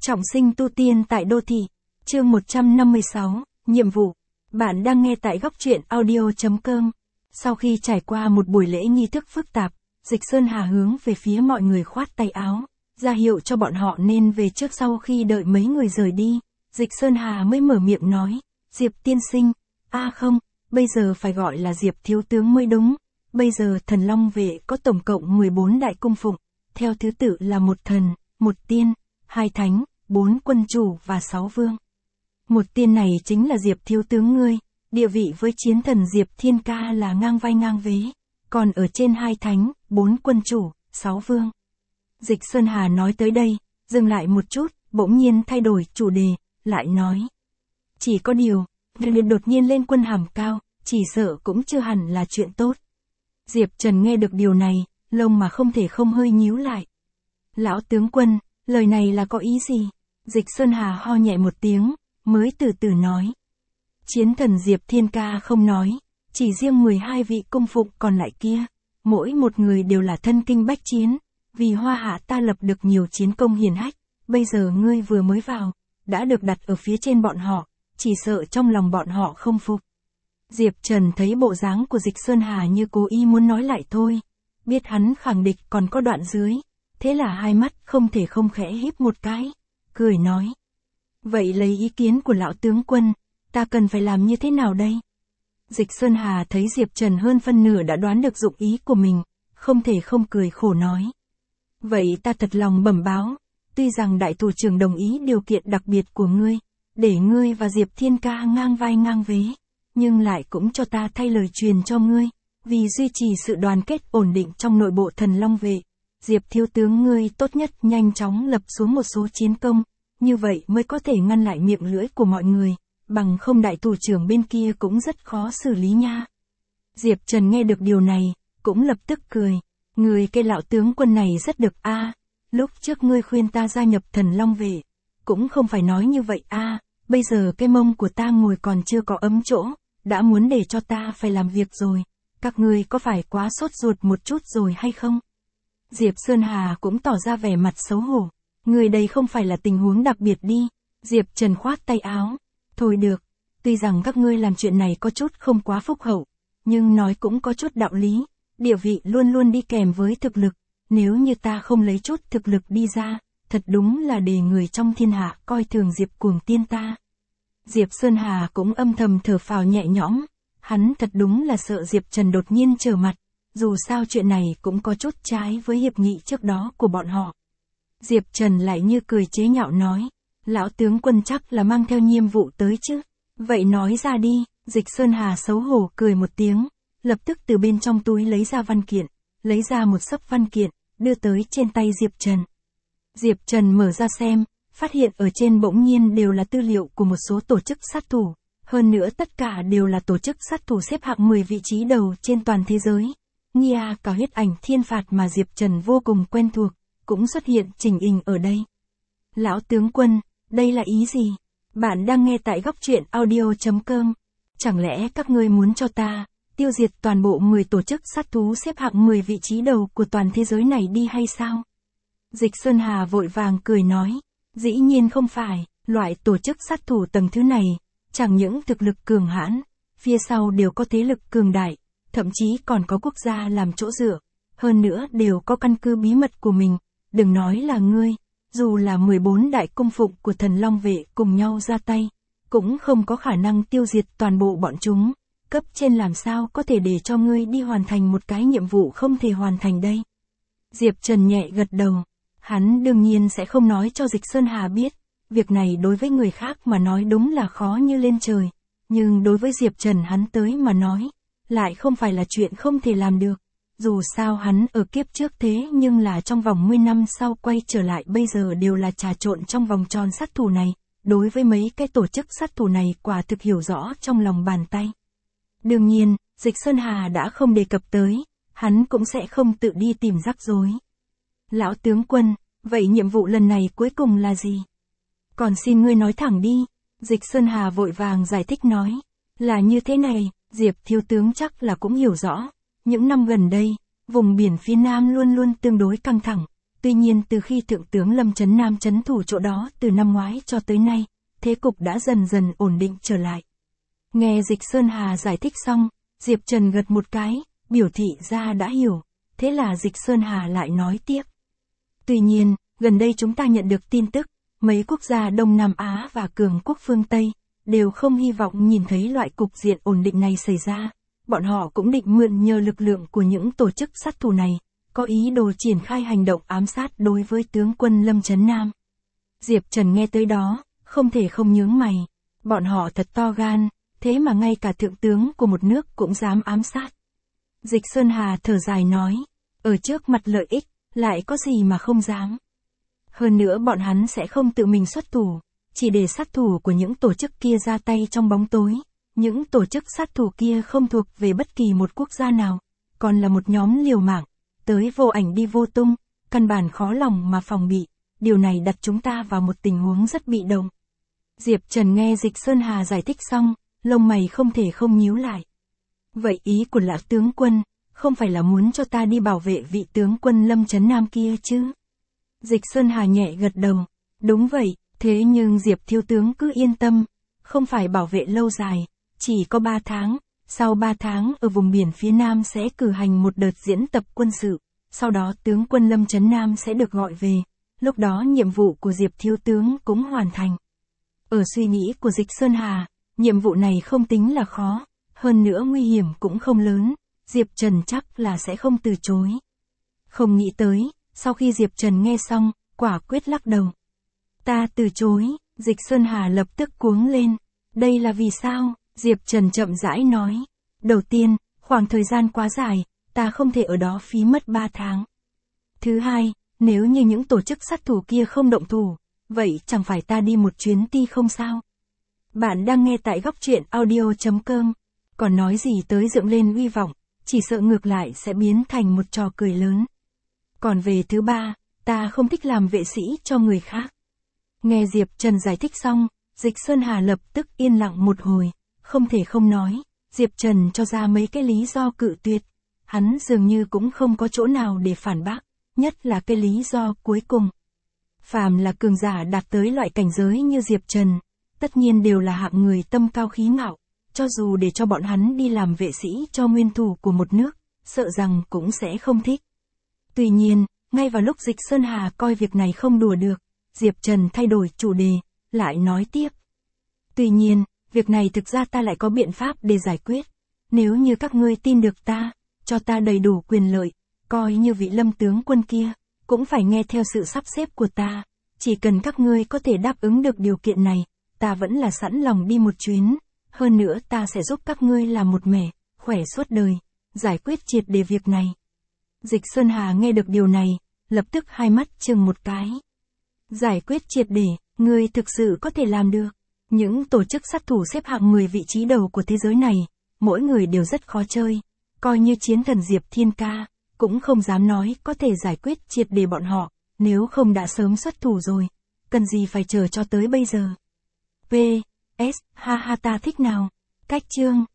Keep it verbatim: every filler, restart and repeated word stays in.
Trọng sinh tu tiên tại đô thị. Chương một trăm năm mươi sáu, nhiệm vụ. Bạn đang nghe tại góc truyện audio chấm com. Sau khi trải qua một buổi lễ nghi thức phức tạp, Dịch Sơn Hà hướng về phía mọi người khoát tay áo, ra hiệu cho bọn họ nên về trước. Sau khi đợi mấy người rời đi, Dịch Sơn Hà mới mở miệng nói, Diệp tiên sinh, a à không, bây giờ phải gọi là Diệp thiếu tướng mới đúng. Bây giờ Thần Long Vệ có tổng cộng mười bốn đại cung phụng, theo thứ tự là một thần, một tiên, hai thánh, bốn quân chủ và sáu vương. Một tiên này chính là Diệp thiếu tướng ngươi, địa vị với chiến thần Diệp Thiên Ca là ngang vai ngang vế, còn ở trên hai thánh, bốn quân chủ, sáu vương. Dịch Sơn Hà nói tới đây, dừng lại một chút, bỗng nhiên thay đổi chủ đề, lại nói. Chỉ có điều, việc đột nhiên lên quân hàm cao, chỉ sợ cũng chưa hẳn là chuyện tốt. Diệp Trần nghe được điều này, lông mà không thể không hơi nhíu lại. Lão tướng quân, lời này là có ý gì? Dịch Sơn Hà ho nhẹ một tiếng, mới từ từ nói. Chiến thần Diệp Thiên Ca không nói, chỉ riêng mười hai vị cung phụng còn lại kia, mỗi một người đều là thân kinh bách chiến, vì Hoa Hạ ta lập được nhiều chiến công hiển hách, bây giờ ngươi vừa mới vào, đã được đặt ở phía trên bọn họ, chỉ sợ trong lòng bọn họ không phục. Diệp Trần thấy bộ dáng của Dịch Sơn Hà như cố ý muốn nói lại thôi, biết hắn khẳng địch còn có đoạn dưới, thế là hai mắt không thể không khẽ híp một cái, cười nói. Vậy lấy ý kiến của lão tướng quân, ta cần phải làm như thế nào đây? Dịch Sơn Hà thấy Diệp Trần hơn phân nửa đã đoán được dụng ý của mình, không thể không cười khổ nói. Vậy ta thật lòng bẩm báo, tuy rằng đại thủ trưởng đồng ý điều kiện đặc biệt của ngươi, để ngươi và Diệp Thiên Ca ngang vai ngang vế, nhưng lại cũng cho ta thay lời truyền cho ngươi, vì duy trì sự đoàn kết ổn định trong nội bộ Thần Long Vệ, Diệp thiếu tướng ngươi tốt nhất nhanh chóng lập xuống một số chiến công, như vậy mới có thể ngăn lại miệng lưỡi của mọi người, bằng không đại thủ trưởng bên kia cũng rất khó xử lý nha. Diệp Trần nghe được điều này, cũng lập tức cười, người cái lão tướng quân này rất được a, à, lúc trước ngươi khuyên ta gia nhập Thần Long Vệ, cũng không phải nói như vậy a, à, bây giờ cái mông của ta ngồi còn chưa có ấm chỗ, đã muốn để cho ta phải làm việc rồi, các ngươi có phải quá sốt ruột một chút rồi hay không? Diệp Sơn Hà cũng tỏ ra vẻ mặt xấu hổ, người đây không phải là tình huống đặc biệt đi. Diệp Trần khoát tay áo, thôi được, tuy rằng các ngươi làm chuyện này có chút không quá phúc hậu, nhưng nói cũng có chút đạo lý, địa vị luôn luôn đi kèm với thực lực, nếu như ta không lấy chút thực lực đi ra, thật đúng là để người trong thiên hạ coi thường Diệp cuồng tiên ta. Diệp Sơn Hà cũng âm thầm thở phào nhẹ nhõm, hắn thật đúng là sợ Diệp Trần đột nhiên trở mặt, dù sao chuyện này cũng có chút trái với hiệp nghị trước đó của bọn họ. Diệp Trần lại như cười chế nhạo nói, lão tướng quân chắc là mang theo nhiệm vụ tới chứ, vậy nói ra đi. Dịch Sơn Hà xấu hổ cười một tiếng, lập tức từ bên trong túi lấy ra văn kiện, lấy ra một xấp văn kiện, đưa tới trên tay Diệp Trần. Diệp Trần mở ra xem, phát hiện ở trên bỗng nhiên đều là tư liệu của một số tổ chức sát thủ, hơn nữa tất cả đều là tổ chức sát thủ xếp hạng mười vị trí đầu trên toàn thế giới. Nghe cả huyết ảnh thiên phạt mà Diệp Trần vô cùng quen thuộc, cũng xuất hiện trình hình ở đây. Lão tướng quân, đây là ý gì? Bạn đang nghe tại góc truyện audio chấm com. Chẳng lẽ các ngươi muốn cho ta tiêu diệt toàn bộ mười tổ chức sát thú xếp hạng mười vị trí đầu của toàn thế giới này đi hay sao? Dịch Sơn Hà vội vàng cười nói, dĩ nhiên không phải, loại tổ chức sát thủ tầng thứ này, chẳng những thực lực cường hãn, phía sau đều có thế lực cường đại, thậm chí còn có quốc gia làm chỗ dựa, hơn nữa đều có căn cứ bí mật của mình, đừng nói là ngươi, dù là mười bốn đại cung phụng của Thần Long Vệ cùng nhau ra tay, cũng không có khả năng tiêu diệt toàn bộ bọn chúng, cấp trên làm sao có thể để cho ngươi đi hoàn thành một cái nhiệm vụ không thể hoàn thành đây. Diệp Trần nhẹ gật đầu, hắn đương nhiên sẽ không nói cho Dịch Sơn Hà biết, việc này đối với người khác mà nói đúng là khó như lên trời, nhưng đối với Diệp Trần hắn tới mà nói, lại không phải là chuyện không thể làm được. Dù sao hắn ở kiếp trước thế nhưng là trong vòng mười năm sau quay trở lại bây giờ đều là trà trộn trong vòng tròn sát thủ này, đối với mấy cái tổ chức sát thủ này quả thực hiểu rõ trong lòng bàn tay. Đương nhiên, Dịch Sơn Hà đã không đề cập tới, hắn cũng sẽ không tự đi tìm rắc rối. Lão tướng quân, vậy nhiệm vụ lần này cuối cùng là gì? Còn xin ngươi nói thẳng đi. Dịch Sơn Hà vội vàng giải thích nói, là như thế này, Diệp thiếu tướng chắc là cũng hiểu rõ. Những năm gần đây, vùng biển phía Nam luôn luôn tương đối căng thẳng, Tuy nhiên từ khi Thượng tướng Lâm Chấn Nam trấn thủ chỗ đó từ năm ngoái cho tới nay, thế cục đã dần dần ổn định trở lại. Nghe Dịch Sơn Hà giải thích xong, Diệp Trần gật một cái, biểu thị ra đã hiểu, thế là Dịch Sơn Hà lại nói tiếp. Tuy nhiên, gần đây chúng ta nhận được tin tức, mấy quốc gia Đông Nam Á và cường quốc phương Tây, đều không hy vọng nhìn thấy loại cục diện ổn định này xảy ra. Bọn họ cũng định mượn nhờ lực lượng của những tổ chức sát thủ này, có ý đồ triển khai hành động ám sát đối với tướng quân Lâm Chấn Nam. Diệp Trần nghe tới đó, không thể không nhướng mày. Bọn họ thật to gan, thế mà ngay cả thượng tướng của một nước cũng dám ám sát. Dịch Sơn Hà thở dài nói, ở trước mặt lợi ích, lại có gì mà không dám. Hơn nữa bọn hắn sẽ không tự mình xuất thủ, chỉ để sát thủ của những tổ chức kia ra tay trong bóng tối. Những tổ chức sát thủ kia không thuộc về bất kỳ một quốc gia nào, còn là một nhóm liều mạng, tới vô ảnh đi vô tung, căn bản khó lòng mà phòng bị, điều này đặt chúng ta vào một tình huống rất bị động. Diệp Trần nghe Dịch Sơn Hà giải thích xong, lông mày không thể không nhíu lại. Vậy ý của lão tướng quân, không phải là muốn cho ta đi bảo vệ vị tướng quân Lâm Chấn Nam kia chứ? Dịch Sơn Hà nhẹ gật đầu, đúng vậy, thế nhưng Diệp thiếu tướng cứ yên tâm, không phải bảo vệ lâu dài, chỉ có ba tháng, sau ba tháng ở vùng biển phía Nam sẽ cử hành một đợt diễn tập quân sự, sau đó tướng quân Lâm Chấn Nam sẽ được gọi về, lúc đó nhiệm vụ của Diệp thiếu tướng cũng hoàn thành. Ở suy nghĩ của Dịch Sơn Hà, nhiệm vụ này không tính là khó, hơn nữa nguy hiểm cũng không lớn, Diệp Trần chắc là sẽ không từ chối. Không nghĩ tới, sau khi Diệp Trần nghe xong, quả quyết lắc đầu. Ta từ chối, Dịch Sơn Hà lập tức cuống lên, đây là vì sao? Diệp Trần chậm rãi nói, đầu tiên, khoảng thời gian quá dài, ta không thể ở đó phí mất ba tháng. Thứ hai, nếu như những tổ chức sát thủ kia không động thủ, vậy chẳng phải ta đi một chuyến ti không sao? Bạn đang nghe tại góc truyện audio chấm com, còn nói gì tới dựng lên uy vọng, chỉ sợ ngược lại sẽ biến thành một trò cười lớn. Còn về thứ ba, ta không thích làm vệ sĩ cho người khác. Nghe Diệp Trần giải thích xong, Dịch Sơn Hà lập tức yên lặng một hồi, không thể không nói, Diệp Trần cho ra mấy cái lý do cự tuyệt, hắn dường như cũng không có chỗ nào để phản bác, nhất là cái lý do cuối cùng. Phàm là cường giả đạt tới loại cảnh giới như Diệp Trần, tất nhiên đều là hạng người tâm cao khí ngạo, cho dù để cho bọn hắn đi làm vệ sĩ cho nguyên thủ của một nước, sợ rằng cũng sẽ không thích. Tuy nhiên, ngay vào lúc Dịch Sơn Hà coi việc này không đùa được, Diệp Trần thay đổi chủ đề, lại nói tiếp. Tuy nhiên, việc này thực ra ta lại có biện pháp để giải quyết. Nếu như các ngươi tin được ta, cho ta đầy đủ quyền lợi, coi như vị Lâm tướng quân kia, cũng phải nghe theo sự sắp xếp của ta. Chỉ cần các ngươi có thể đáp ứng được điều kiện này, ta vẫn là sẵn lòng đi một chuyến. Hơn nữa ta sẽ giúp các ngươi làm một mẻ, khỏe suốt đời, giải quyết triệt để việc này. Dịch Sơn Hà nghe được điều này, lập tức hai mắt chừng một cái. Giải quyết triệt để, ngươi thực sự có thể làm được. Những tổ chức sát thủ xếp hạng mười vị trí đầu của thế giới này, mỗi người đều rất khó chơi. Coi như chiến thần Diệp Thiên Ca, cũng không dám nói có thể giải quyết triệt để bọn họ, nếu không đã sớm xuất thủ rồi. Cần gì phải chờ cho tới bây giờ. P. S. Ha ha ta thích nào. Cách chương.